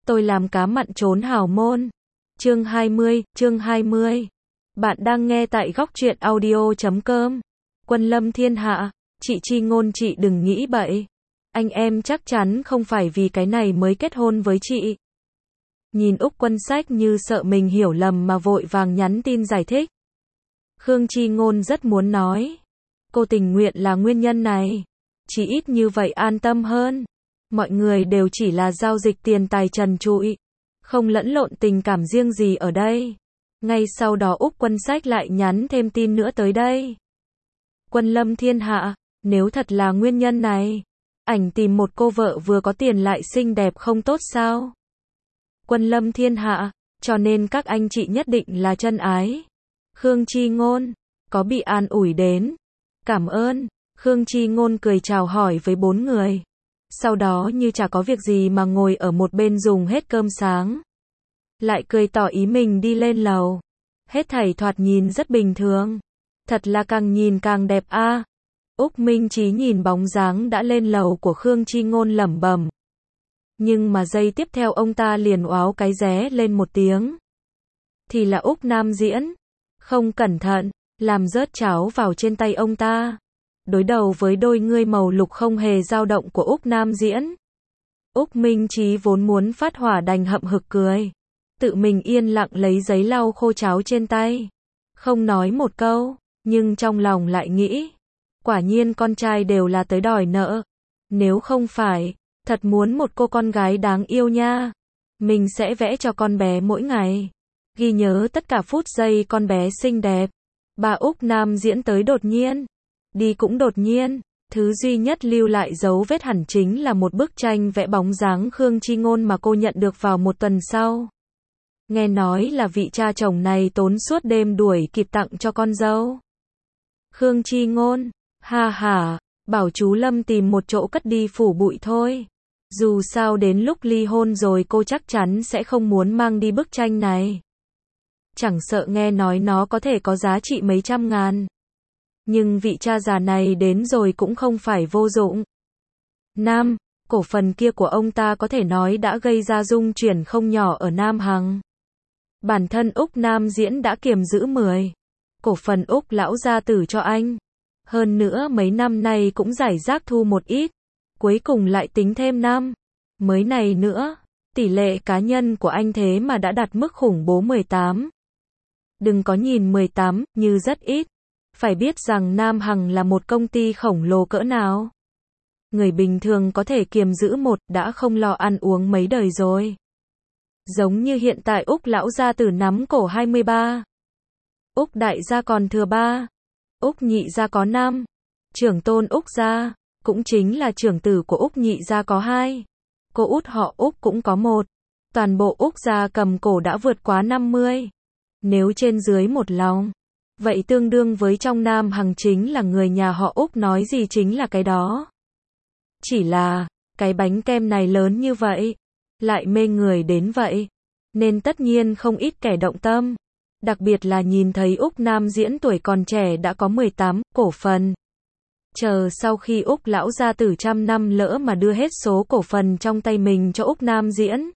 Tôi làm cá mặn trốn hào môn. Chương 20. Bạn đang nghe tại góc truyện audio.com. Quân lâm thiên hạ, chị chi ngôn chị đừng nghĩ bậy. Anh em chắc chắn không phải vì cái này mới kết hôn với chị. Nhìn Úc Quân Sách như sợ mình hiểu lầm mà vội vàng nhắn tin giải thích. Khương Chi Ngôn rất muốn nói. Cô tình nguyện là nguyên nhân này. Chỉ ít như vậy an tâm hơn. Mọi người đều chỉ là giao dịch tiền tài trần trụi. Không lẫn lộn tình cảm riêng gì ở đây. Ngay sau đó Úc Quân Sách lại nhắn thêm tin nữa tới đây. Quân lâm thiên hạ, nếu thật là nguyên nhân này, ảnh tìm một cô vợ vừa có tiền lại xinh đẹp không tốt sao? Quân lâm thiên hạ, cho nên các anh chị nhất định là chân ái. Khương Chi Ngôn, có bị an ủi đến. Cảm ơn. Khương Chi Ngôn cười chào hỏi với 4 người. Sau đó như chả có việc gì mà ngồi ở một bên dùng hết cơm sáng. Lại cười tỏ ý mình đi lên lầu. Hết thảy thoạt nhìn rất bình thường. Thật là càng nhìn càng đẹp a. Úc Minh Chí nhìn bóng dáng đã lên lầu của Khương Chi Ngôn lẩm bẩm. Nhưng mà giây tiếp theo ông ta liền oáo cái ré lên một tiếng. Thì là Úc Nam Diễn. Không cẩn thận, làm rớt cháo vào trên tay ông ta. Đối đầu với đôi ngươi màu lục không hề dao động của Úc Nam Diễn. Úc Minh Chí vốn muốn phát hỏa đành hậm hực cười. Tự mình yên lặng lấy giấy lau khô cháo trên tay. Không nói một câu, nhưng trong lòng lại nghĩ. Quả nhiên con trai đều là tới đòi nợ. Nếu không phải, thật muốn một cô con gái đáng yêu nha. Mình sẽ vẽ cho con bé mỗi ngày. Ghi nhớ tất cả phút giây con bé xinh đẹp. Bà Úc Nam Diễn tới đột nhiên. Đi cũng đột nhiên. Thứ duy nhất lưu lại dấu vết hẳn chính là một bức tranh vẽ bóng dáng Khương Chi Ngôn mà cô nhận được vào một tuần sau. Nghe nói là vị cha chồng này tốn suốt đêm đuổi kịp tặng cho con dâu. Khương Chi Ngôn, ha ha, bảo chú Lâm tìm một chỗ cất đi phủ bụi thôi. Dù sao đến lúc ly hôn rồi cô chắc chắn sẽ không muốn mang đi bức tranh này. Chẳng sợ nghe nói nó có thể có giá trị mấy trăm ngàn. Nhưng vị cha già này đến rồi cũng không phải vô dụng. Nam, cổ phần kia của ông ta có thể nói đã gây ra rung chuyển không nhỏ ở Nam Hằng. Bản thân Úc Nam Diễn đã kiềm giữ 10 cổ phần Úc lão gia tử cho anh. Hơn nữa mấy năm nay cũng giải rác thu một ít. Cuối cùng lại tính thêm năm. Mới này nữa, tỷ lệ cá nhân của anh thế mà đã đạt mức khủng bố 18. Đừng có nhìn 18 như rất ít. Phải biết rằng Nam Hằng là một công ty khổng lồ cỡ nào. Người bình thường có thể kiềm giữ một đã không lo ăn uống mấy đời rồi. Giống như hiện tại Úc lão gia tử nắm cổ 23. Úc đại gia còn thừa 3. Úc nhị gia có 5. Trưởng tôn Úc gia, cũng chính là trưởng tử của Úc nhị gia có 2. Cô út họ Úc cũng có 1. Toàn bộ Úc gia cầm cổ đã vượt quá 50. Nếu trên dưới một lòng, vậy tương đương với trong Nam Hằng chính là người nhà họ Úc nói gì chính là cái đó. Chỉ là, cái bánh kem này lớn như vậy, lại mê người đến vậy, nên tất nhiên không ít kẻ động tâm. Đặc biệt là nhìn thấy Úc Nam Diễn tuổi còn trẻ đã có 18 cổ phần. Chờ sau khi Úc lão gia tử trăm năm lỡ mà đưa hết số cổ phần trong tay mình cho Úc Nam Diễn.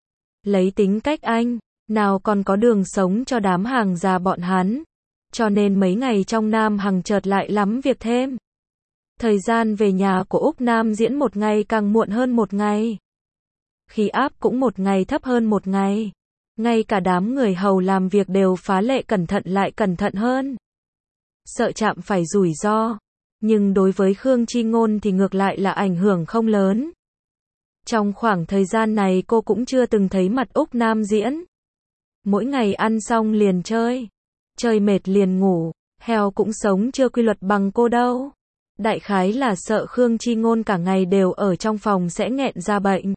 Lấy tính cách anh, nào còn có đường sống cho đám hàng già bọn hắn. Cho nên mấy ngày trong Nam Hằng chợt lại lắm việc thêm. Thời gian về nhà của Úc Nam Diễn một ngày càng muộn hơn một ngày. Khí áp cũng một ngày thấp hơn một ngày. Ngay cả đám người hầu làm việc đều phá lệ cẩn thận lại cẩn thận hơn. Sợ chạm phải rủi ro. Nhưng đối với Khương Chi Ngôn thì ngược lại là ảnh hưởng không lớn. Trong khoảng thời gian này cô cũng chưa từng thấy mặt Úc Nam Diễn. Mỗi ngày ăn xong liền chơi. Chơi mệt liền ngủ. Heo cũng sống chưa quy luật bằng cô đâu. Đại khái là sợ Khương Chi Ngôn cả ngày đều ở trong phòng sẽ nghẹn ra bệnh.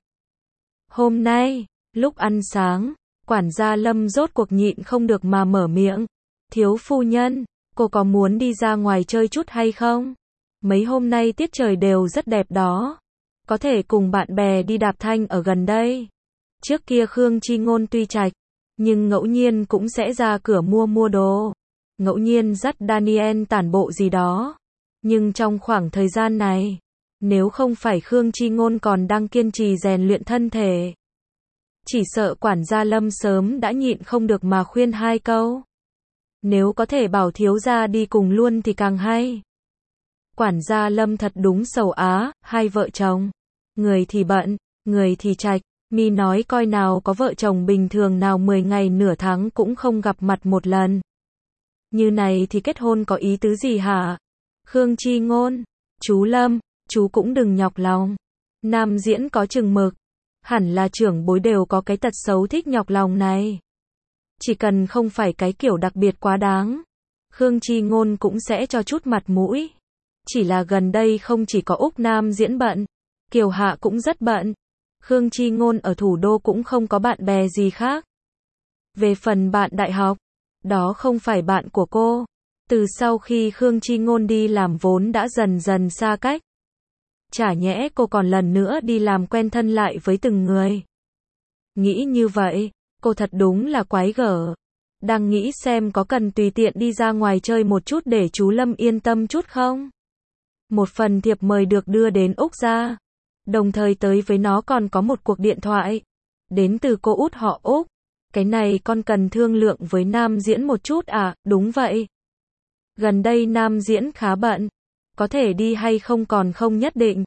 Hôm nay, lúc ăn sáng, quản gia Lâm rốt cuộc nhịn không được mà mở miệng. Thiếu phu nhân, cô có muốn đi ra ngoài chơi chút hay không? Mấy hôm nay tiết trời đều rất đẹp đó. Có thể cùng bạn bè đi đạp thanh ở gần đây. Trước kia Khương Chi Ngôn tuy trạch, nhưng ngẫu nhiên cũng sẽ ra cửa mua đồ. Ngẫu nhiên dắt Daniel tản bộ gì đó. Nhưng trong khoảng thời gian này, nếu không phải Khương Chi Ngôn còn đang kiên trì rèn luyện thân thể, Chỉ sợ quản gia Lâm sớm đã nhịn không được mà khuyên hai câu. Nếu có thể bảo thiếu gia đi cùng luôn thì càng hay. Quản gia Lâm thật đúng sầu á, hai vợ chồng. Người thì bận, người thì trạch. Mi nói coi nào có vợ chồng bình thường nào 10 ngày nửa tháng cũng không gặp mặt một lần. Như này thì kết hôn có ý tứ gì hả? Khương Chi Ngôn, chú Lâm, chú cũng đừng nhọc lòng. Nam diễn có chừng mực. Hẳn là trưởng bối đều có cái tật xấu thích nhọc lòng này. Chỉ cần không phải cái kiểu đặc biệt quá đáng. Khương Chi Ngôn cũng sẽ cho chút mặt mũi. Chỉ là gần đây không chỉ có Úc Nam diễn bận. Kiều Hạ cũng rất bận. Khương Chi Ngôn ở thủ đô cũng không có bạn bè gì khác. Về phần bạn đại học, đó không phải bạn của cô. Từ sau khi Khương Chi Ngôn đi làm vốn đã dần dần xa cách. Chả nhẽ cô còn lần nữa đi làm quen thân lại với từng người. Nghĩ như vậy, cô thật đúng là quái gở. Đang nghĩ xem có cần tùy tiện đi ra ngoài chơi một chút để chú Lâm yên tâm chút không? Một phần thiệp mời được đưa đến Úc ra. Đồng thời tới với nó còn có một cuộc điện thoại. Đến từ cô út họ Úc. Cái này con cần thương lượng với Nam diễn một chút à? Đúng vậy. Gần đây Nam diễn khá bận. Có thể đi hay không còn không nhất định.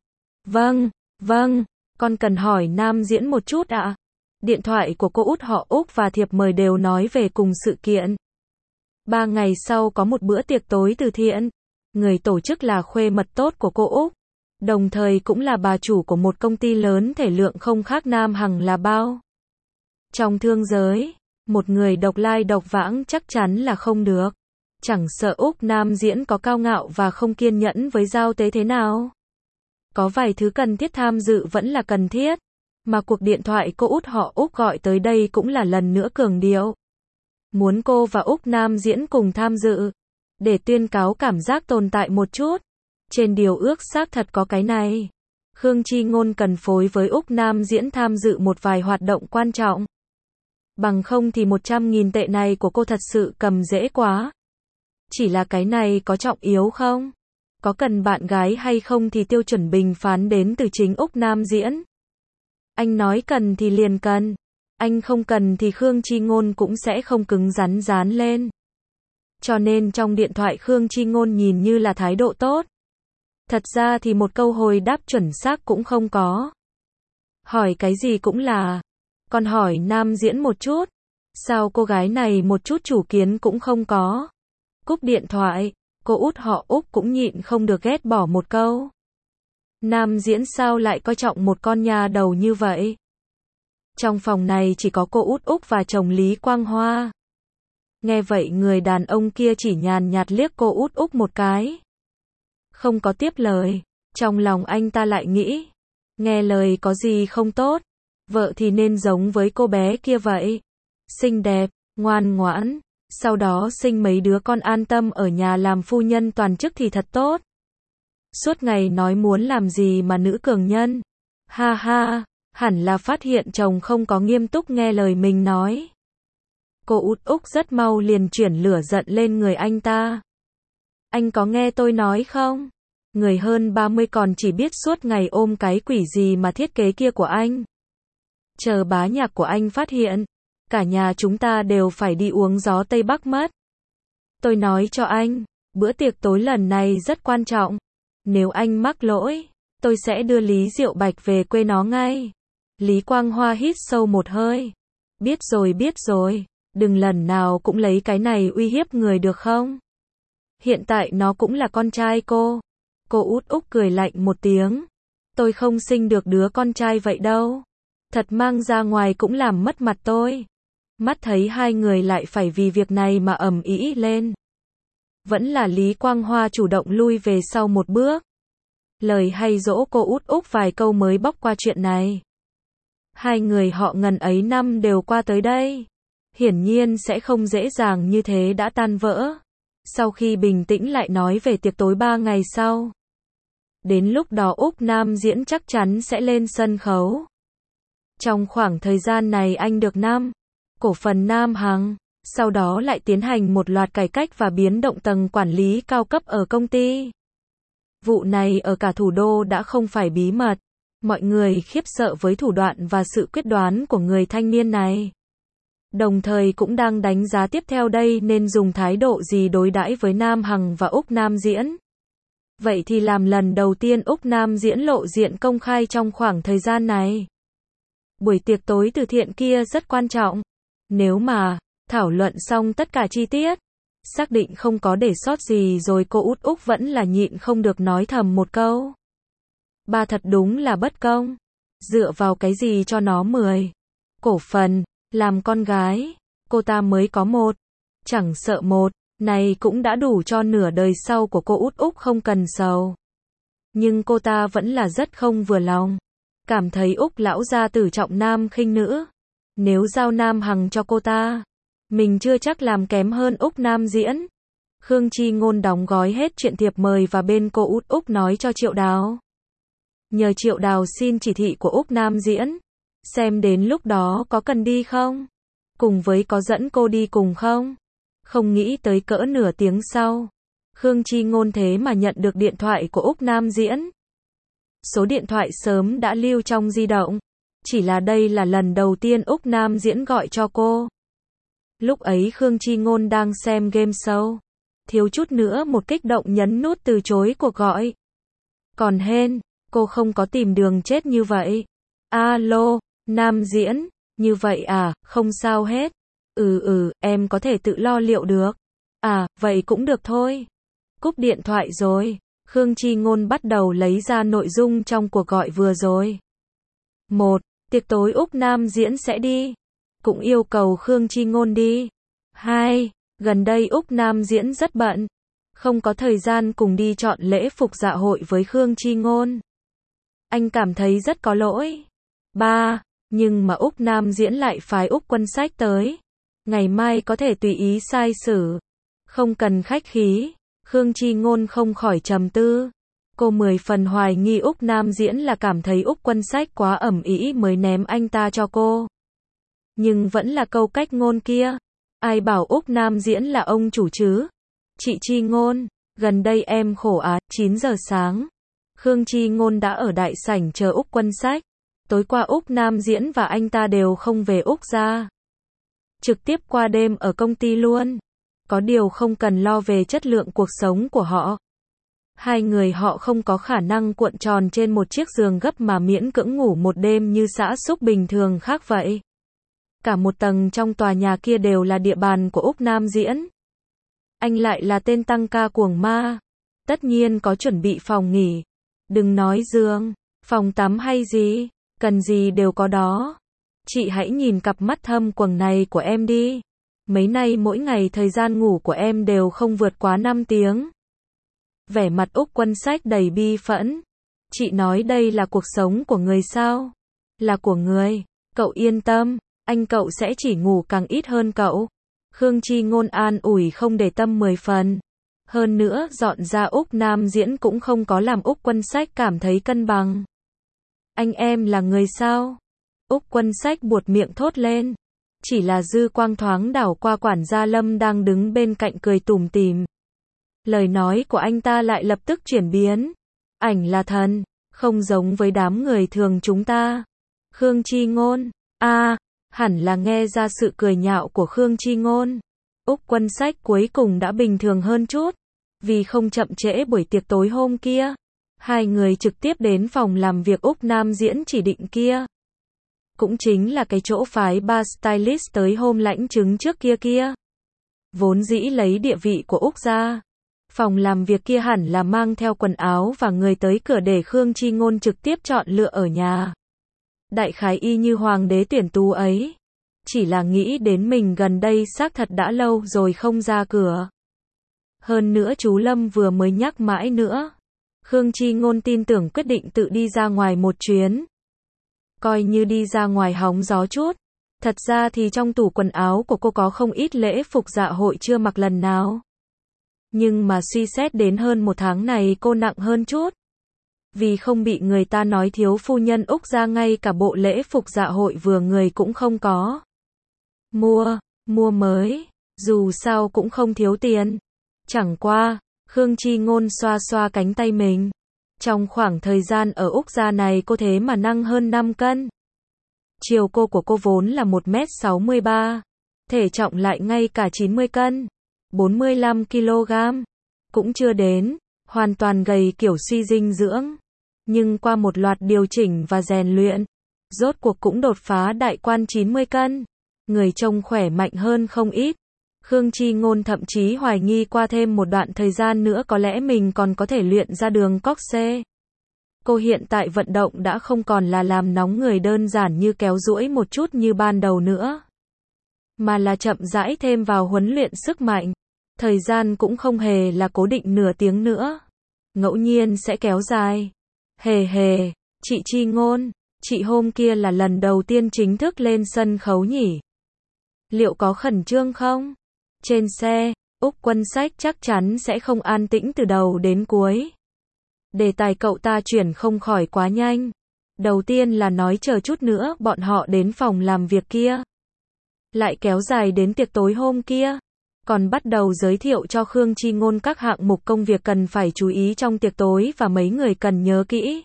Vâng, con cần hỏi Nam diễn một chút ạ. Điện thoại của cô út họ Úc và thiệp mời đều nói về cùng sự kiện. 3 ngày sau có một bữa tiệc tối từ thiện. Người tổ chức là khuê mật tốt của cô Úc. Đồng thời cũng là bà chủ của một công ty lớn thể lượng không khác Nam Hằng là bao. Trong thương giới, một người độc lai độc vãng chắc chắn là không được. Chẳng sợ Úc Nam diễn có cao ngạo và không kiên nhẫn với giao tế thế nào. Có vài thứ cần thiết tham dự vẫn là cần thiết. Mà cuộc điện thoại cô út họ Úc gọi tới đây cũng là lần nữa cường điệu. Muốn cô và Úc Nam diễn cùng tham dự. Để tuyên cáo cảm giác tồn tại một chút. Trên điều ước xác thật có cái này. Khương Chi Ngôn cần phối với Úc Nam diễn tham dự một vài hoạt động quan trọng. Bằng không thì 100.000 tệ này của cô thật sự cầm dễ quá. Chỉ là cái này có trọng yếu không? Có cần bạn gái hay không thì tiêu chuẩn bình phán đến từ chính Úc Nam diễn. Anh nói cần thì liền cần. Anh không cần thì Khương Chi Ngôn cũng sẽ không cứng rắn dán lên. Cho nên trong điện thoại Khương Chi Ngôn nhìn như là thái độ tốt. Thật ra thì một câu hồi đáp chuẩn xác cũng không có. Hỏi cái gì cũng là. Còn hỏi Nam diễn một chút. Sao cô gái này một chút chủ kiến cũng không có. Cúp điện thoại, cô út họ Úc cũng nhịn không được ghét bỏ một câu. Nam diễn sao lại coi trọng một con nhà đầu như vậy? Trong phòng này chỉ có cô út Úc và chồng Lý Quang Hoa. Nghe vậy người đàn ông kia chỉ nhàn nhạt liếc cô út Úc một cái. Không có tiếp lời. Trong lòng anh ta lại nghĩ. Nghe lời có gì không tốt. Vợ thì nên giống với cô bé kia vậy. Xinh đẹp, ngoan ngoãn. Sau đó sinh mấy đứa con an tâm ở nhà làm phu nhân toàn chức thì thật tốt. Suốt ngày nói muốn làm gì mà nữ cường nhân. Ha ha, hẳn là phát hiện chồng không có nghiêm túc nghe lời mình nói. Cô út Úc rất mau liền chuyển lửa giận lên người anh ta. Anh có nghe tôi nói không? Người hơn 30 còn chỉ biết suốt ngày ôm cái quỷ gì mà thiết kế kia của anh. Chờ bá nhạc của anh phát hiện. Cả nhà chúng ta đều phải đi uống gió Tây Bắc mất. Tôi nói cho anh, bữa tiệc tối lần này rất quan trọng. Nếu anh mắc lỗi, tôi sẽ đưa Lý Diệu Bạch về quê nó ngay. Lý Quang Hoa hít sâu một hơi. Biết rồi, đừng lần nào cũng lấy cái này uy hiếp người được không? Hiện tại nó cũng là con trai cô. Cô út Úc cười lạnh một tiếng. Tôi không sinh được đứa con trai vậy đâu. Thật mang ra ngoài cũng làm mất mặt tôi. Mắt thấy hai người lại phải vì việc này mà ầm ĩ lên. Vẫn là Lý Quang Hoa chủ động lui về sau một bước. Lời hay dỗ cô út Úc vài câu mới bóc qua chuyện này. Hai người họ ngần ấy năm đều qua tới đây. Hiển nhiên sẽ không dễ dàng như thế đã tan vỡ. Sau khi bình tĩnh lại nói về tiệc tối 3 ngày sau. Đến lúc đó Úc Nam diễn chắc chắn sẽ lên sân khấu. Trong khoảng thời gian này anh được cổ phần Nam Hằng, sau đó lại tiến hành một loạt cải cách và biến động tầng quản lý cao cấp ở công ty. Vụ này ở cả thủ đô đã không phải bí mật. Mọi người khiếp sợ với thủ đoạn và sự quyết đoán của người thanh niên này. Đồng thời cũng đang đánh giá tiếp theo đây nên dùng thái độ gì đối đãi với Nam Hằng và Úc Nam Diễn. Vậy thì làm lần đầu tiên Úc Nam Diễn lộ diện công khai trong khoảng thời gian này. Buổi tiệc tối từ thiện kia rất quan trọng. Nếu mà thảo luận xong tất cả chi tiết, xác định không có để sót gì rồi cô Út Úc vẫn là nhịn không được nói thầm một câu. Ba thật đúng là bất công. Dựa vào cái gì cho nó 10 cổ phần, làm con gái, cô ta mới có 1. Chẳng sợ 1, này cũng đã đủ cho nửa đời sau của cô Út Úc không cần sầu. Nhưng cô ta vẫn là rất không vừa lòng. Cảm thấy Úc lão gia tử trọng nam khinh nữ. Nếu giao Nam Hằng cho cô ta, mình chưa chắc làm kém hơn Úc Nam Diễn. Khương Chi Ngôn đóng gói hết chuyện thiệp mời và bên cô Út Úc nói cho Triệu Đào. Nhờ Triệu Đào xin chỉ thị của Úc Nam Diễn. Xem đến lúc đó có cần đi không? Cùng với có dẫn cô đi cùng không? Không nghĩ tới cỡ nửa tiếng sau. Khương Chi Ngôn thế mà nhận được điện thoại của Úc Nam Diễn. Số điện thoại sớm đã lưu trong di động. Chỉ là đây là lần đầu tiên Úc Nam Diễn gọi cho cô. Lúc ấy Khương Chi Ngôn đang xem game show. Thiếu chút nữa một kích động nhấn nút từ chối cuộc gọi. Còn hên, cô không có tìm đường chết như vậy. Alo, Nam Diễn, như vậy à, không sao hết. Em có thể tự lo liệu được. À, vậy cũng được thôi. Cúp điện thoại rồi, Khương Chi Ngôn bắt đầu lấy ra nội dung trong cuộc gọi vừa rồi. 1. Tiệc tối Úc Nam Diễn sẽ đi. Cũng yêu cầu Khương Chi Ngôn đi. 2. Gần đây Úc Nam Diễn rất bận. Không có thời gian cùng đi chọn lễ phục dạ hội với Khương Chi Ngôn. Anh cảm thấy rất có lỗi. 3. Nhưng mà Úc Nam Diễn lại phái Úc Quân Sách tới. Ngày mai có thể tùy ý sai xử. Không cần khách khí. Khương Chi Ngôn không khỏi trầm tư. Cô 10 phần hoài nghi Úc Nam Diễn là cảm thấy Úc Quân Sách quá ầm ĩ mới ném anh ta cho cô. Nhưng vẫn là câu cách ngôn kia. Ai bảo Úc Nam Diễn là ông chủ chứ? Chị Chi Ngôn, gần đây em khổ á. 9 giờ sáng. Khương Chi Ngôn đã ở đại sảnh chờ Úc Quân Sách. Tối qua Úc Nam Diễn và anh ta đều không về Úc ra. Trực tiếp qua đêm ở công ty luôn. Có điều không cần lo về chất lượng cuộc sống của họ. Hai người họ không có khả năng cuộn tròn trên một chiếc giường gấp mà miễn cưỡng ngủ một đêm như xã súc bình thường khác vậy. Cả một tầng trong tòa nhà kia đều là địa bàn của Úc Nam Diễn. Anh lại là tên tăng ca cuồng ma. Tất nhiên có chuẩn bị phòng nghỉ. Đừng nói giường, phòng tắm hay gì, cần gì đều có đó. Chị hãy nhìn cặp mắt thâm quầng này của em đi. Mấy nay mỗi ngày thời gian ngủ của em đều không vượt quá 5 tiếng. Vẻ mặt Úc Quân Sách đầy bi phẫn. Chị nói đây là cuộc sống của người sao? Là của người. Cậu yên tâm, anh cậu sẽ chỉ ngủ càng ít hơn cậu. Khương Chi Ngôn an ủi không để tâm 10 phần. Hơn nữa dọn ra Úc Nam Diễn cũng không có làm Úc Quân Sách cảm thấy cân bằng. Anh em là người sao? Úc Quân Sách buột miệng thốt lên. Chỉ là dư quang thoáng đảo qua quản gia Lâm đang đứng bên cạnh cười tủm tỉm. Lời nói của anh ta lại lập tức chuyển biến. Ảnh là thần, không giống với đám người thường chúng ta. Khương Chi Ngôn, hẳn là nghe ra sự cười nhạo của Khương Chi Ngôn. Úc Quân Sách cuối cùng đã bình thường hơn chút. Vì không chậm trễ buổi tiệc tối hôm kia, hai người trực tiếp đến phòng làm việc Úc Nam Diễn chỉ định kia. Cũng chính là cái chỗ phái ba stylist tới hôm lãnh chứng trước kia. Vốn dĩ lấy địa vị của Úc ra. Phòng làm việc kia hẳn là mang theo quần áo và người tới cửa để Khương Chi Ngôn trực tiếp chọn lựa ở nhà. Đại khái y như hoàng đế tuyển tú ấy. Chỉ là nghĩ đến mình gần đây xác thật đã lâu rồi không ra cửa. Hơn nữa chú Lâm vừa mới nhắc mãi nữa. Khương Chi Ngôn tin tưởng quyết định tự đi ra ngoài một chuyến. Coi như đi ra ngoài hóng gió chút. Thật ra thì trong tủ quần áo của cô có không ít lễ phục dạ hội chưa mặc lần nào. Nhưng mà suy xét đến hơn một tháng này cô nặng hơn chút. Vì không bị người ta nói thiếu phu nhân Úc ra ngay cả bộ lễ phục dạ hội vừa người cũng không có. Mua mới, dù sao cũng không thiếu tiền. Chẳng qua, Khương Chi Ngôn xoa xoa cánh tay mình. Trong khoảng thời gian ở Úc gia này cô thế mà năng hơn 5 cân. Chiều cô của cô vốn là 1m63, thể trọng lại ngay cả 90 cân, 45 kg. Cũng chưa đến, hoàn toàn gầy kiểu suy dinh dưỡng. Nhưng qua một loạt điều chỉnh và rèn luyện, rốt cuộc cũng đột phá đại quan 90 cân. Người trông khỏe mạnh hơn không ít. Khương Chi Ngôn thậm chí hoài nghi qua thêm một đoạn thời gian nữa có lẽ mình còn có thể luyện ra đường corset. Cô hiện tại vận động đã không còn là làm nóng người đơn giản như kéo duỗi một chút như ban đầu nữa, mà là chậm rãi thêm vào huấn luyện sức mạnh. Thời gian cũng không hề là cố định nửa tiếng nữa, ngẫu nhiên sẽ kéo dài. Hề hề, chị Chi Ngôn, chị hôm kia là lần đầu tiên chính thức lên sân khấu nhỉ? Liệu có khẩn trương không? Trên xe, Úc Quân Sách chắc chắn sẽ không an tĩnh từ đầu đến cuối. Đề tài cậu ta chuyển không khỏi quá nhanh. Đầu tiên là nói chờ chút nữa bọn họ đến phòng làm việc kia. Lại kéo dài đến tiệc tối hôm kia. Còn bắt đầu giới thiệu cho Khương Chi Ngôn các hạng mục công việc cần phải chú ý trong tiệc tối và mấy người cần nhớ kỹ.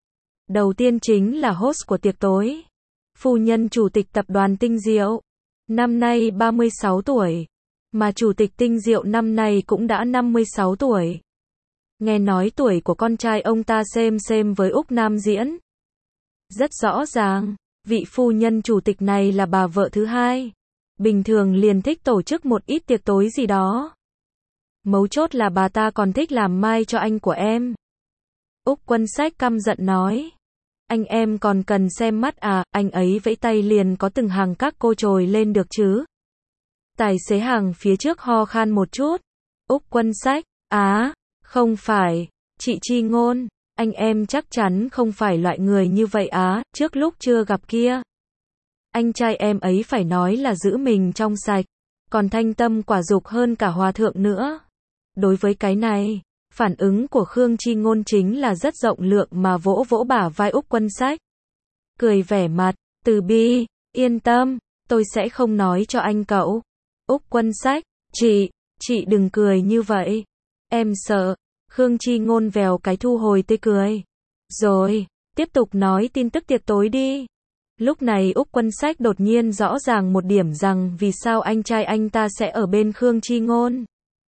Đầu tiên chính là host của tiệc tối. Phu nhân chủ tịch tập đoàn Tinh Diệu. Năm nay 36 tuổi. Mà chủ tịch Tinh Diệu năm nay cũng đã 56 tuổi. Nghe nói tuổi của con trai ông ta xem với Úc Nam Diễn. Rất rõ ràng, vị phu nhân chủ tịch này là bà vợ thứ hai. Bình thường liền thích tổ chức một ít tiệc tối gì đó. Mấu chốt là bà ta còn thích làm mai cho anh của em. Úc Quân Sách căm giận nói. Anh em còn cần xem mắt à, anh ấy vẫy tay liền có từng hàng các cô trồi lên được chứ. Tài xế hàng phía trước ho khan một chút. Úc Quân Sách, không phải, chị Chi Ngôn, anh em chắc chắn không phải loại người như vậy trước lúc chưa gặp kia. Anh trai em ấy phải nói là giữ mình trong sạch, còn thanh tâm quả dục hơn cả hòa thượng nữa. Đối với cái này, phản ứng của Khương Chi Ngôn chính là rất rộng lượng mà vỗ vỗ bả vai Úc Quân Sách. Cười vẻ mặt, từ bi, yên tâm, tôi sẽ không nói cho anh cậu. Úc Quân Sách, chị đừng cười như vậy. Em sợ. Khương Chi Ngôn vèo cái thu hồi tươi cười. Rồi, tiếp tục nói tin tức tiệc tối đi. Lúc này Úc Quân Sách đột nhiên rõ ràng một điểm rằng vì sao anh trai anh ta sẽ ở bên Khương Chi Ngôn.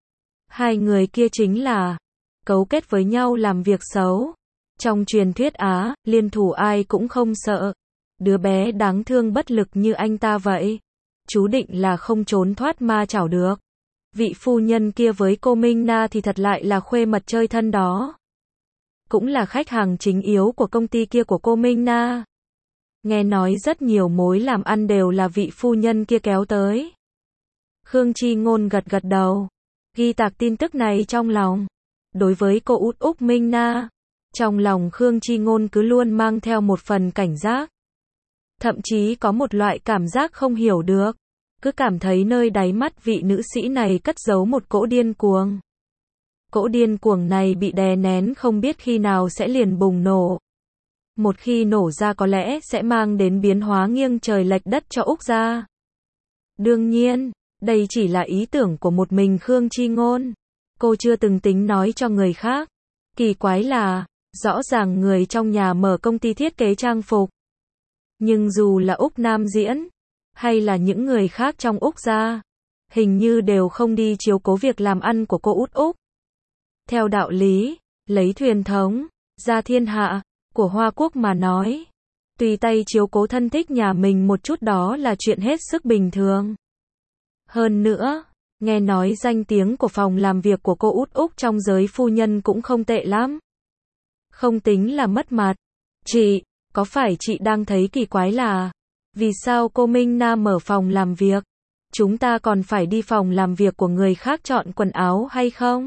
Hai người kia chính là cấu kết với nhau làm việc xấu. Trong truyền thuyết liên thủ ai cũng không sợ. Đứa bé đáng thương bất lực như anh ta vậy, chú định là không trốn thoát ma chảo được. Vị phu nhân kia với cô Minh Na thì thật lại là khuê mật chơi thân đó. Cũng là khách hàng chính yếu của công ty kia của cô Minh Na. Nghe nói rất nhiều mối làm ăn đều là vị phu nhân kia kéo tới. Khương Chi Ngôn gật gật đầu, ghi tạc tin tức này trong lòng. Đối với cô út Úc Minh Na, trong lòng Khương Chi Ngôn cứ luôn mang theo một phần cảnh giác. Thậm chí có một loại cảm giác không hiểu được. Cứ cảm thấy nơi đáy mắt vị nữ sĩ này cất giấu một cỗ điên cuồng. Cỗ điên cuồng này bị đè nén không biết khi nào sẽ liền bùng nổ. Một khi nổ ra có lẽ sẽ mang đến biến hóa nghiêng trời lệch đất cho Úc gia. Đương nhiên, đây chỉ là ý tưởng của một mình Khương Chi Ngôn. Cô chưa từng tính nói cho người khác. Kỳ quái là, rõ ràng người trong nhà mở công ty thiết kế trang phục. Nhưng dù là Úc Nam Diễn, hay là những người khác trong Úc gia, hình như đều không đi chiếu cố việc làm ăn của cô út Úc. Theo đạo lý, lấy thuyền thống, ra thiên hạ, của Hoa Quốc mà nói, tùy tay chiếu cố thân thích nhà mình một chút đó là chuyện hết sức bình thường. Hơn nữa, nghe nói danh tiếng của phòng làm việc của cô út Úc trong giới phu nhân cũng không tệ lắm. Không tính là mất mặt. Chị, có phải chị đang thấy kỳ quái là vì sao cô Minh Na mở phòng làm việc, chúng ta còn phải đi phòng làm việc của người khác chọn quần áo hay không?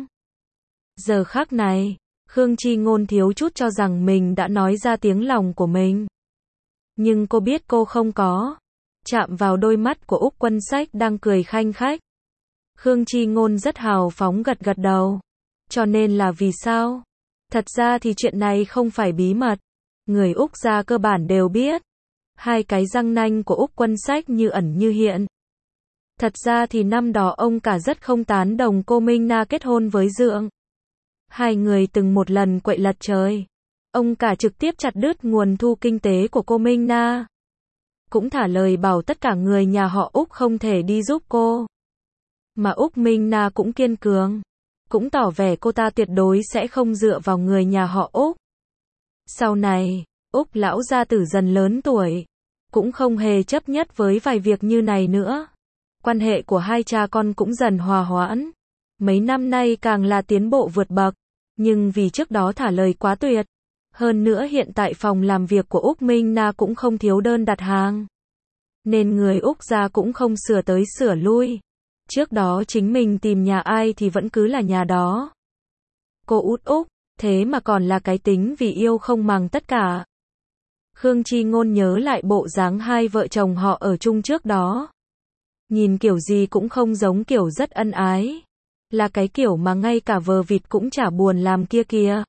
Giờ khắc này, Khương Chi Ngôn thiếu chút cho rằng mình đã nói ra tiếng lòng của mình. Nhưng cô biết cô không có. Chạm vào đôi mắt của Úc Quân Sách đang cười khanh khách. Khương Chi Ngôn rất hào phóng gật gật đầu. Cho nên là vì sao? Thật ra thì chuyện này không phải bí mật. Người Úc gia cơ bản đều biết. Hai cái răng nanh của Úc Quân Sách như ẩn như hiện. Thật ra thì năm đó ông cả rất không tán đồng cô Minh Na kết hôn với Dượng. Hai người từng một lần quậy lật trời. Ông cả trực tiếp chặt đứt nguồn thu kinh tế của cô Minh Na. Cũng thả lời bảo tất cả người nhà họ Úc không thể đi giúp cô. Mà Úc Minh Na cũng kiên cường. Cũng tỏ vẻ cô ta tuyệt đối sẽ không dựa vào người nhà họ Úc. Sau này, Úc lão gia tử dần lớn tuổi. Cũng không hề chấp nhất với vài việc như này nữa. Quan hệ của hai cha con cũng dần hòa hoãn. Mấy năm nay càng là tiến bộ vượt bậc. Nhưng vì trước đó thả lời quá tuyệt. Hơn nữa hiện tại phòng làm việc của Úc Minh Na cũng không thiếu đơn đặt hàng. Nên người Úc gia cũng không sửa tới sửa lui. Trước đó chính mình tìm nhà ai thì vẫn cứ là nhà đó. Cô út Úc, thế mà còn là cái tính vì yêu không màng tất cả. Khương Chi Ngôn nhớ lại bộ dáng hai vợ chồng họ ở chung trước đó. Nhìn kiểu gì cũng không giống kiểu rất ân ái. Là cái kiểu mà ngay cả vờ vịt cũng chả buồn làm kia kìa.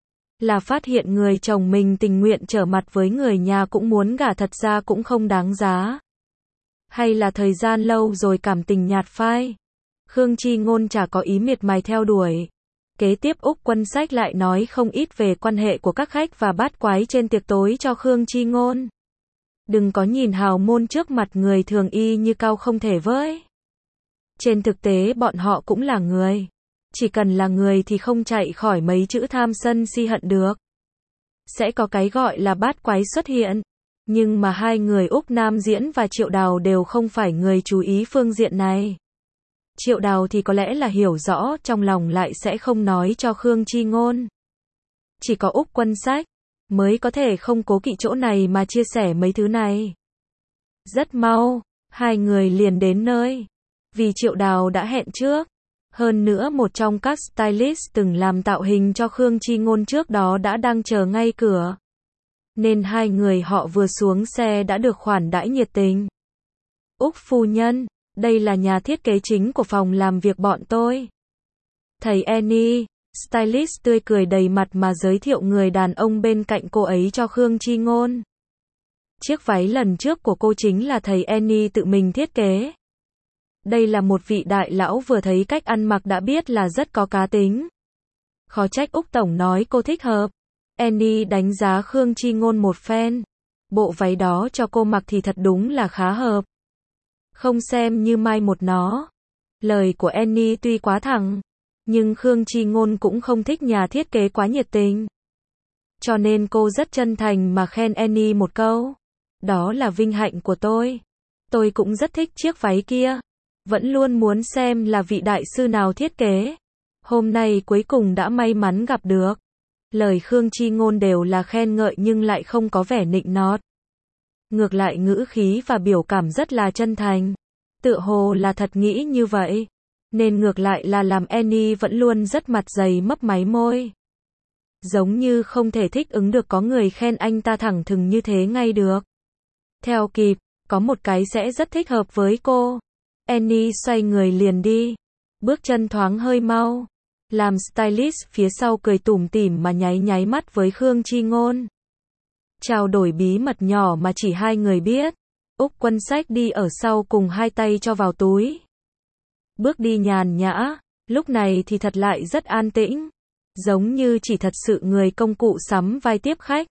Là phát hiện người chồng mình tình nguyện trở mặt với người nhà cũng muốn gả thật ra cũng không đáng giá. Hay là thời gian lâu rồi cảm tình nhạt phai. Khương Chi Ngôn chả có ý miệt mài theo đuổi. Kế tiếp Úc Quân Sách lại nói không ít về quan hệ của các khách và bát quái trên tiệc tối cho Khương Chi Ngôn. Đừng có nhìn hào môn trước mặt người thường y như cao không thể với. Trên thực tế bọn họ cũng là người. Chỉ cần là người thì không chạy khỏi mấy chữ tham sân si hận được. Sẽ có cái gọi là bát quái xuất hiện. Nhưng mà hai người Úc Nam Diễn và Triệu Đào đều không phải người chú ý phương diện này. Triệu Đào thì có lẽ là hiểu rõ, trong lòng lại sẽ không nói cho Khương Chi Ngôn. Chỉ có Úc Quân Sách mới có thể không cố kỵ chỗ này mà chia sẻ mấy thứ này. Rất mau, hai người liền đến nơi. Vì Triệu Đào đã hẹn trước. Hơn nữa một trong các stylist từng làm tạo hình cho Khương Chi Ngôn trước đó đã đang chờ ngay cửa. Nên hai người họ vừa xuống xe đã được khoản đãi nhiệt tình. Úc phu nhân, đây là nhà thiết kế chính của phòng làm việc bọn tôi. Thầy Annie, stylist tươi cười đầy mặt mà giới thiệu người đàn ông bên cạnh cô ấy cho Khương Chi Ngôn. Chiếc váy lần trước của cô chính là thầy Annie tự mình thiết kế. Đây là một vị đại lão vừa thấy cách ăn mặc đã biết là rất có cá tính. Khó trách Úc Tổng nói cô thích hợp. Annie đánh giá Khương Chi Ngôn một phen. Bộ váy đó cho cô mặc thì thật đúng là khá hợp. Không xem như mai một nó. Lời của Annie tuy quá thẳng. Nhưng Khương Chi Ngôn cũng không thích nhà thiết kế quá nhiệt tình. Cho nên cô rất chân thành mà khen Annie một câu. Đó là vinh hạnh của tôi. Tôi cũng rất thích chiếc váy kia. Vẫn luôn muốn xem là vị đại sư nào thiết kế. Hôm nay cuối cùng đã may mắn gặp được. Lời Khương Chi Ngôn đều là khen ngợi nhưng lại không có vẻ nịnh nọt. Ngược lại ngữ khí và biểu cảm rất là chân thành. Tựa hồ là thật nghĩ như vậy. Nên ngược lại là làm Annie vẫn luôn rất mặt dày mấp máy môi. Giống như không thể thích ứng được có người khen anh ta thẳng thừng như thế ngay được. Theo kịp, có một cái sẽ rất thích hợp với cô. Annie xoay người liền đi. Bước chân thoáng hơi mau. Làm stylist phía sau cười tủm tỉm mà nháy nháy mắt với Khương Chi Ngôn. Trao đổi bí mật nhỏ mà chỉ hai người biết. Úc Quân Sách đi ở sau cùng hai tay cho vào túi. Bước đi nhàn nhã, lúc này thì thật lại rất an tĩnh. Giống như chỉ thật sự người công cụ sắm vai tiếp khách.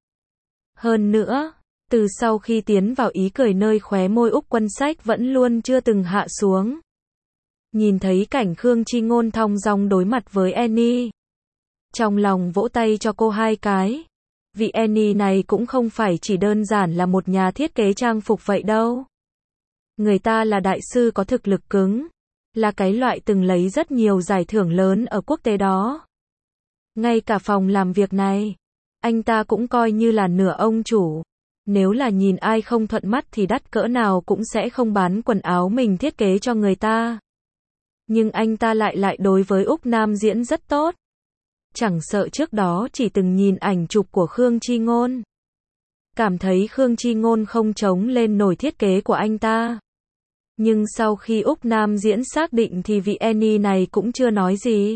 Hơn nữa, từ sau khi tiến vào ý cười nơi khóe môi Úc Quân Sách vẫn luôn chưa từng hạ xuống. Nhìn thấy cảnh Khương Chi Ngôn thong dong đối mặt với Annie. Trong lòng vỗ tay cho cô hai cái. Vị Annie này cũng không phải chỉ đơn giản là một nhà thiết kế trang phục vậy đâu. Người ta là đại sư có thực lực cứng. Là cái loại từng lấy rất nhiều giải thưởng lớn ở quốc tế đó. Ngay cả phòng làm việc này, anh ta cũng coi như là nửa ông chủ. Nếu là nhìn ai không thuận mắt thì đắt cỡ nào cũng sẽ không bán quần áo mình thiết kế cho người ta. Nhưng anh ta lại đối với Úc Nam Diễn rất tốt. Chẳng sợ trước đó chỉ từng nhìn ảnh chụp của Khương Chi Ngôn. Cảm thấy Khương Chi Ngôn không chống lên nổi thiết kế của anh ta. Nhưng sau khi Úc Nam Diễn xác định thì vị Annie này cũng chưa nói gì.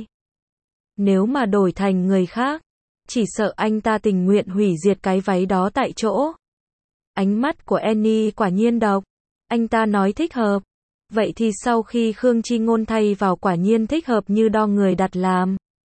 Nếu mà đổi thành người khác, chỉ sợ anh ta tình nguyện hủy diệt cái váy đó tại chỗ. Ánh mắt của Annie quả nhiên độc. Anh ta nói thích hợp. Vậy thì sau khi Khương Chi Ngôn thay vào quả nhiên thích hợp như đo người đặt làm.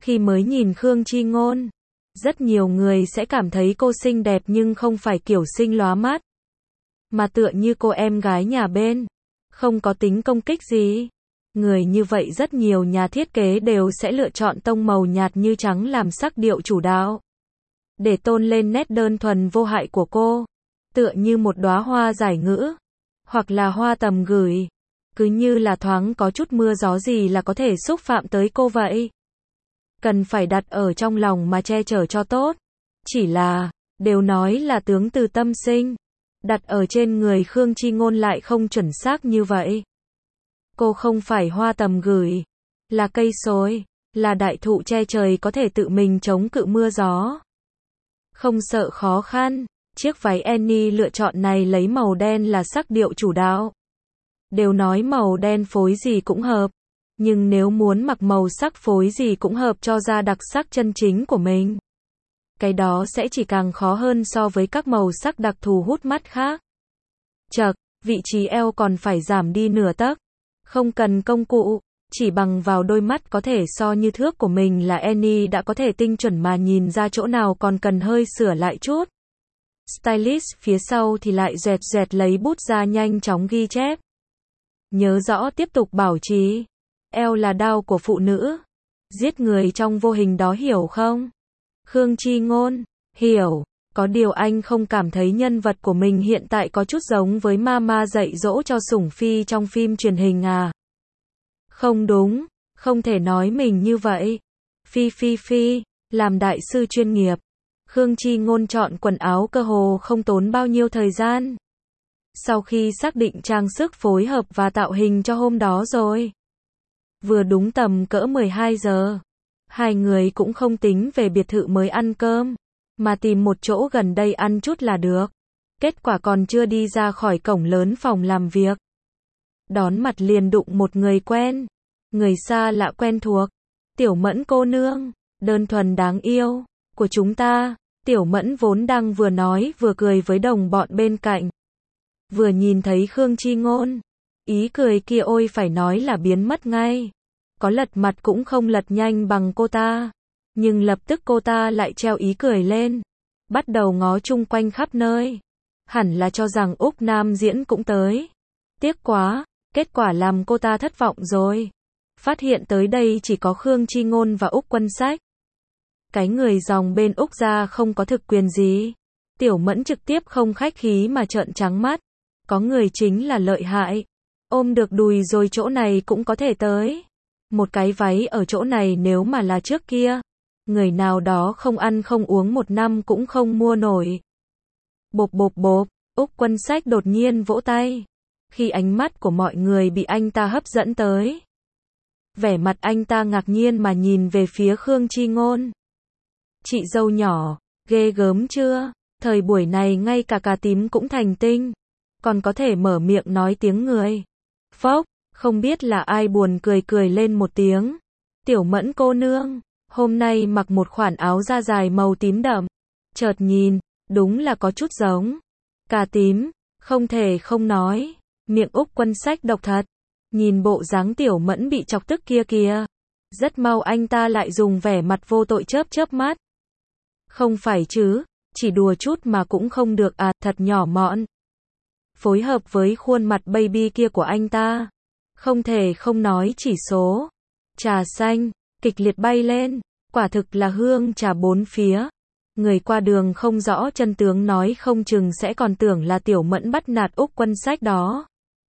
Khi mới nhìn Khương Chi Ngôn, rất nhiều người sẽ cảm thấy cô xinh đẹp nhưng không phải kiểu xinh lóa mắt, mà tựa như cô em gái nhà bên, không có tính công kích gì. Người như vậy rất nhiều nhà thiết kế đều sẽ lựa chọn tông màu nhạt như trắng làm sắc điệu chủ đạo, để tôn lên nét đơn thuần vô hại của cô, tựa như một đóa hoa giải ngữ, hoặc là hoa tầm gửi, cứ như là thoáng có chút mưa gió gì là có thể xúc phạm tới cô vậy. Cần phải đặt ở trong lòng mà che chở cho tốt. Chỉ là, đều nói là tướng từ tâm sinh, đặt ở trên người Khương Chi Ngôn lại không chuẩn xác như vậy. Cô không phải hoa tầm gửi, là cây xối, là đại thụ che trời có thể tự mình chống cự mưa gió, không sợ khó khăn. Chiếc váy Annie lựa chọn này lấy màu đen là sắc điệu chủ đạo. Đều nói màu đen phối gì cũng hợp, nhưng nếu muốn mặc màu sắc phối gì cũng hợp cho ra đặc sắc chân chính của mình, cái đó sẽ chỉ càng khó hơn so với các màu sắc đặc thù hút mắt khác. Chậc, vị trí eo còn phải giảm đi nửa tấc. Không cần công cụ, chỉ bằng vào đôi mắt có thể so như thước của mình là Annie đã có thể tinh chuẩn mà nhìn ra chỗ nào còn cần hơi sửa lại chút. Stylist phía sau thì lại dẹt dẹt lấy bút ra nhanh chóng ghi chép. Nhớ rõ tiếp tục bảo trì. Eo là đao của phụ nữ. Giết người trong vô hình đó hiểu không? Khương Chi Ngôn, hiểu. Có điều anh không cảm thấy nhân vật của mình hiện tại có chút giống với mama dạy dỗ cho sủng phi trong phim truyền hình à? Không đúng, không thể nói mình như vậy. Phi, làm đại sư chuyên nghiệp. Khương Chi Ngôn chọn quần áo cơ hồ không tốn bao nhiêu thời gian. Sau khi xác định trang sức phối hợp và tạo hình cho hôm đó rồi, vừa đúng tầm cỡ 12 giờ, hai người cũng không tính về biệt thự mới ăn cơm, mà tìm một chỗ gần đây ăn chút là được. Kết quả còn chưa đi ra khỏi cổng lớn phòng làm việc, đón mặt liền đụng một người quen, người xa lạ quen thuộc. Tiểu Mẫn cô nương, đơn thuần đáng yêu của chúng ta. Tiểu Mẫn vốn đang vừa nói vừa cười với đồng bọn bên cạnh, vừa nhìn thấy Khương Chi Ngôn, ý cười kia ôi phải nói là biến mất ngay. Có lật mặt cũng không lật nhanh bằng cô ta, nhưng lập tức cô ta lại treo ý cười lên, bắt đầu ngó chung quanh khắp nơi. Hẳn là cho rằng Úc Nam Diễn cũng tới. Tiếc quá, kết quả làm cô ta thất vọng rồi. Phát hiện tới đây chỉ có Khương Chi Ngôn và Úc Quân Sách. Cái người dòng bên Úc ra không có thực quyền gì. Tiểu Mẫn trực tiếp không khách khí mà trợn trắng mắt. Có người chính là lợi hại. Ôm được đùi rồi chỗ này cũng có thể tới. Một cái váy ở chỗ này nếu mà là trước kia, người nào đó không ăn không uống một năm cũng không mua nổi. Bộp, Úc Quân Sách đột nhiên vỗ tay. Khi ánh mắt của mọi người bị anh ta hấp dẫn tới, vẻ mặt anh ta ngạc nhiên mà nhìn về phía Khương Chi Ngôn. Chị dâu nhỏ, ghê gớm chưa? Thời buổi này ngay cả cà tím cũng thành tinh, còn có thể mở miệng nói tiếng người. Phốc, không biết là ai buồn cười lên một tiếng. Tiểu Mẫn cô nương, hôm nay mặc một khoản áo da dài màu tím đậm. Chợt nhìn, đúng là có chút giống cà tím, không thể không nói. Miệng Úc Quân Sách độc thật. Nhìn bộ dáng Tiểu Mẫn bị chọc tức kia kìa. Rất mau anh ta lại dùng vẻ mặt vô tội chớp mắt. Không phải chứ, chỉ đùa chút mà cũng không được à, thật nhỏ mọn. Phối hợp với khuôn mặt baby kia của anh ta, không thể không nói chỉ số. Trà xanh, kịch liệt bay lên, quả thực là hương trà bốn phía. Người qua đường không rõ chân tướng nói không chừng sẽ còn tưởng là Tiểu Mẫn bắt nạt Úc Quân Sách đó.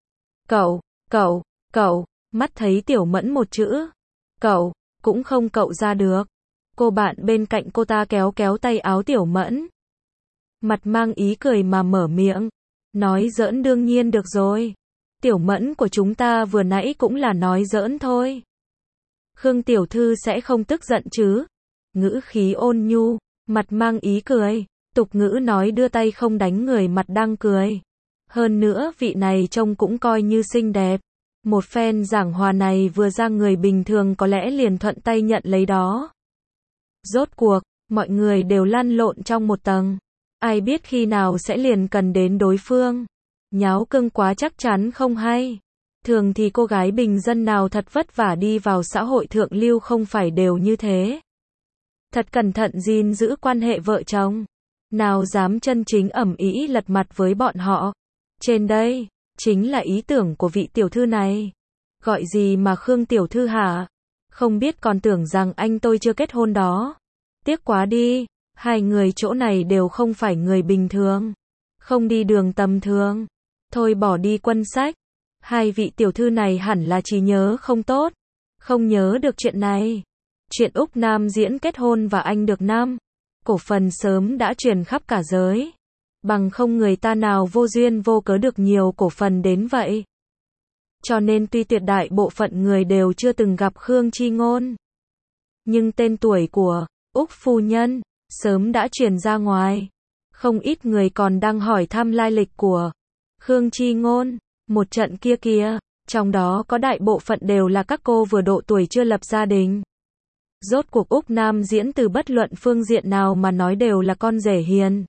Cậu, mắt thấy Tiểu Mẫn một chữ cậu, cũng không cậu ra được. Cô bạn bên cạnh cô ta kéo tay áo Tiểu Mẫn. Mặt mang ý cười mà mở miệng. Nói giỡn đương nhiên được rồi. Tiểu Mẫn của chúng ta vừa nãy cũng là nói giỡn thôi. Khương tiểu thư sẽ không tức giận chứ? Ngữ khí ôn nhu, mặt mang ý cười. Tục ngữ nói đưa tay không đánh người mặt đang cười. Hơn nữa vị này trông cũng coi như xinh đẹp. Một phen giảng hòa này vừa ra người bình thường có lẽ liền thuận tay nhận lấy đó. Rốt cuộc, mọi người đều lăn lộn trong một tầng. Ai biết khi nào sẽ liền cần đến đối phương. Nháo cưng quá chắc chắn không hay. Thường thì cô gái bình dân nào thật vất vả đi vào xã hội thượng lưu không phải đều như thế. Thật cẩn thận gìn giữ quan hệ vợ chồng. Nào dám chân chính ầm ĩ lật mặt với bọn họ. Trên đây, chính là ý tưởng của vị tiểu thư này. Gọi gì mà Khương tiểu thư hả? Không biết còn tưởng rằng anh tôi chưa kết hôn đó. Tiếc quá đi, hai người chỗ này đều không phải người bình thường. Không đi đường tầm thường. Thôi bỏ đi Quân Sách. Hai vị tiểu thư này hẳn là trí nhớ không tốt. Không nhớ được chuyện này. Chuyện Úc Nam Diễn kết hôn và anh được năm cổ phần sớm đã truyền khắp cả giới. Bằng không người ta nào vô duyên vô cớ được nhiều cổ phần đến vậy. Cho nên tuy tuyệt đại bộ phận người đều chưa từng gặp Khương Chi Ngôn. Nhưng tên tuổi của Úc phu nhân sớm đã truyền ra ngoài. Không ít người còn đang hỏi thăm lai lịch của Khương Chi Ngôn. Một trận kia kìa, trong đó có đại bộ phận đều là các cô vừa độ tuổi chưa lập gia đình. Rốt cuộc Úc Nam Diễn từ bất luận phương diện nào mà nói đều là con rể hiền.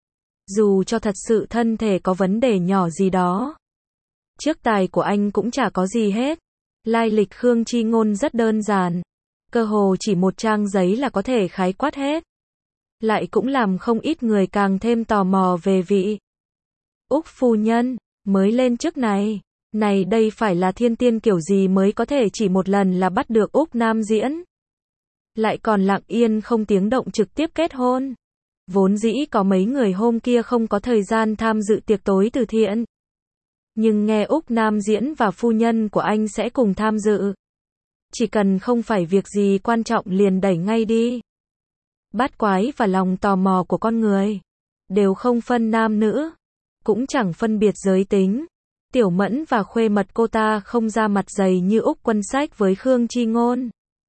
Dù cho thật sự thân thể có vấn đề nhỏ gì đó. Trước tài của anh cũng chả có gì hết. Lai lịch Khương Chi Ngôn rất đơn giản. Cơ hồ chỉ một trang giấy là có thể khái quát hết. Lại cũng làm không ít người càng thêm tò mò về vị Úc phu nhân mới lên chức này. Này đây phải là thiên tiên kiểu gì mới có thể chỉ một lần là bắt được Úc Nam Diễn. Lại còn lặng yên không tiếng động trực tiếp kết hôn. Vốn dĩ có mấy người hôm kia không có thời gian tham dự tiệc tối từ thiện. Nhưng nghe Úc Nam Diễn và phu nhân của anh sẽ cùng tham dự. Chỉ cần không phải việc gì quan trọng liền đẩy ngay đi. Bát quái và lòng tò mò của con người. Đều không phân nam nữ. Cũng chẳng phân biệt giới tính. Tiểu Mẫn và khuê mật cô ta không ra mặt dày như Úc Quân Sách với Khương Chi Ngôn.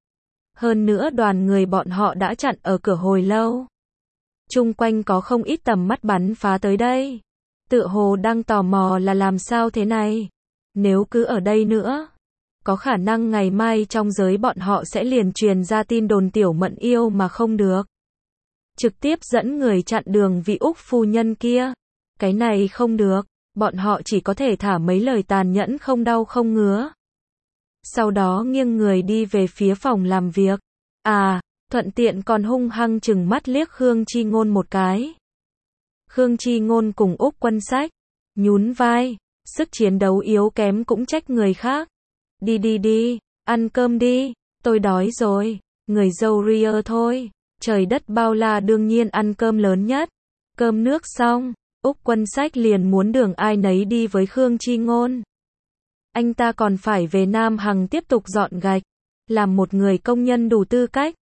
Hơn nữa đoàn người bọn họ đã chặn ở cửa hồi lâu. Chung quanh có không ít tầm mắt bắn phá tới đây. Tựa hồ đang tò mò là làm sao thế này. Nếu cứ ở đây nữa, có khả năng ngày mai trong giới bọn họ sẽ liền truyền ra tin đồn Tiểu Mẫn yêu mà không được. Trực tiếp dẫn người chặn đường vị Úc phu nhân kia. Cái này không được, bọn họ chỉ có thể thả mấy lời tàn nhẫn không đau không ngứa. Sau đó nghiêng người đi về phía phòng làm việc. Thuận tiện còn hung hăng chừng mắt liếc Khương Chi Ngôn một cái. Khương Chi Ngôn cùng Úc Quân Sách nhún vai, sức chiến đấu yếu kém cũng trách người khác. Đi, ăn cơm đi, tôi đói rồi. Người dâu ria thôi, trời đất bao la đương nhiên ăn cơm lớn nhất. Cơm nước xong, Úc Quân Sách liền muốn đường ai nấy đi với Khương Chi Ngôn. Anh ta còn phải về Nam Hằng tiếp tục dọn gạch, làm một người công nhân đủ tư cách.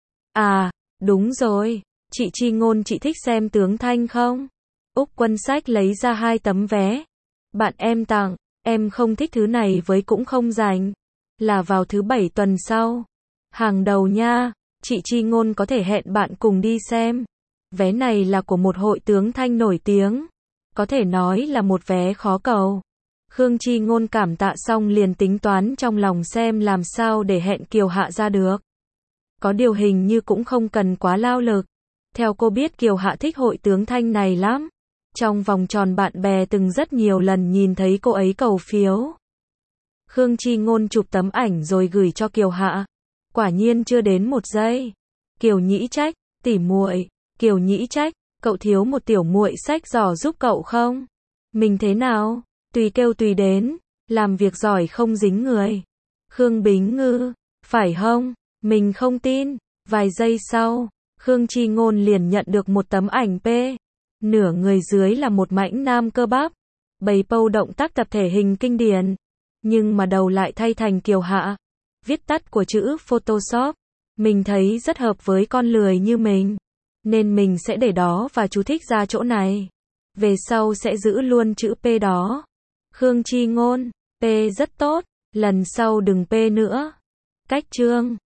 Đúng rồi, chị Chi Ngôn chị thích xem tướng Thanh không? Úc Quân Sách lấy ra 2 tấm vé. Bạn em tặng, em không thích thứ này với cũng không rảnh. Là vào thứ 7 tuần sau. Hàng đầu nha, chị Chi Ngôn có thể hẹn bạn cùng đi xem. Vé này là của một hội tướng Thanh nổi tiếng. Có thể nói là một vé khó cầu. Khương Chi Ngôn cảm tạ xong liền tính toán trong lòng xem làm sao để hẹn Kiều Hạ ra được. Có điều hình như cũng không cần quá lao lực. Theo cô biết Kiều Hạ thích hội tướng Thanh này lắm. Trong vòng tròn bạn bè từng rất nhiều lần nhìn thấy cô ấy cầu phiếu. Khương Chi Ngôn chụp tấm ảnh rồi gửi cho Kiều Hạ. Quả nhiên chưa đến 1 giây. Kiều Nhĩ trách, tỉ muội, Kiều Nhĩ trách, cậu thiếu một tiểu muội sách giỏ giúp cậu không? Mình thế nào? Tùy kêu tùy đến, làm việc giỏi không dính người. Khương Bính Ngư, phải không? Mình không tin. Vài giây sau, Khương Chi Ngôn liền nhận được một tấm ảnh P. Nửa người dưới là một mãnh nam cơ bắp, bày pâu động tác tập thể hình kinh điển. Nhưng mà đầu lại thay thành Kiều Hạ. Viết tắt của chữ Photoshop. Mình thấy rất hợp với con lười như mình. Nên mình sẽ để đó và chú thích ra chỗ này. Về sau sẽ giữ luôn chữ P đó. Khương Chi Ngôn, P rất tốt, lần sau đừng P nữa. Cách chương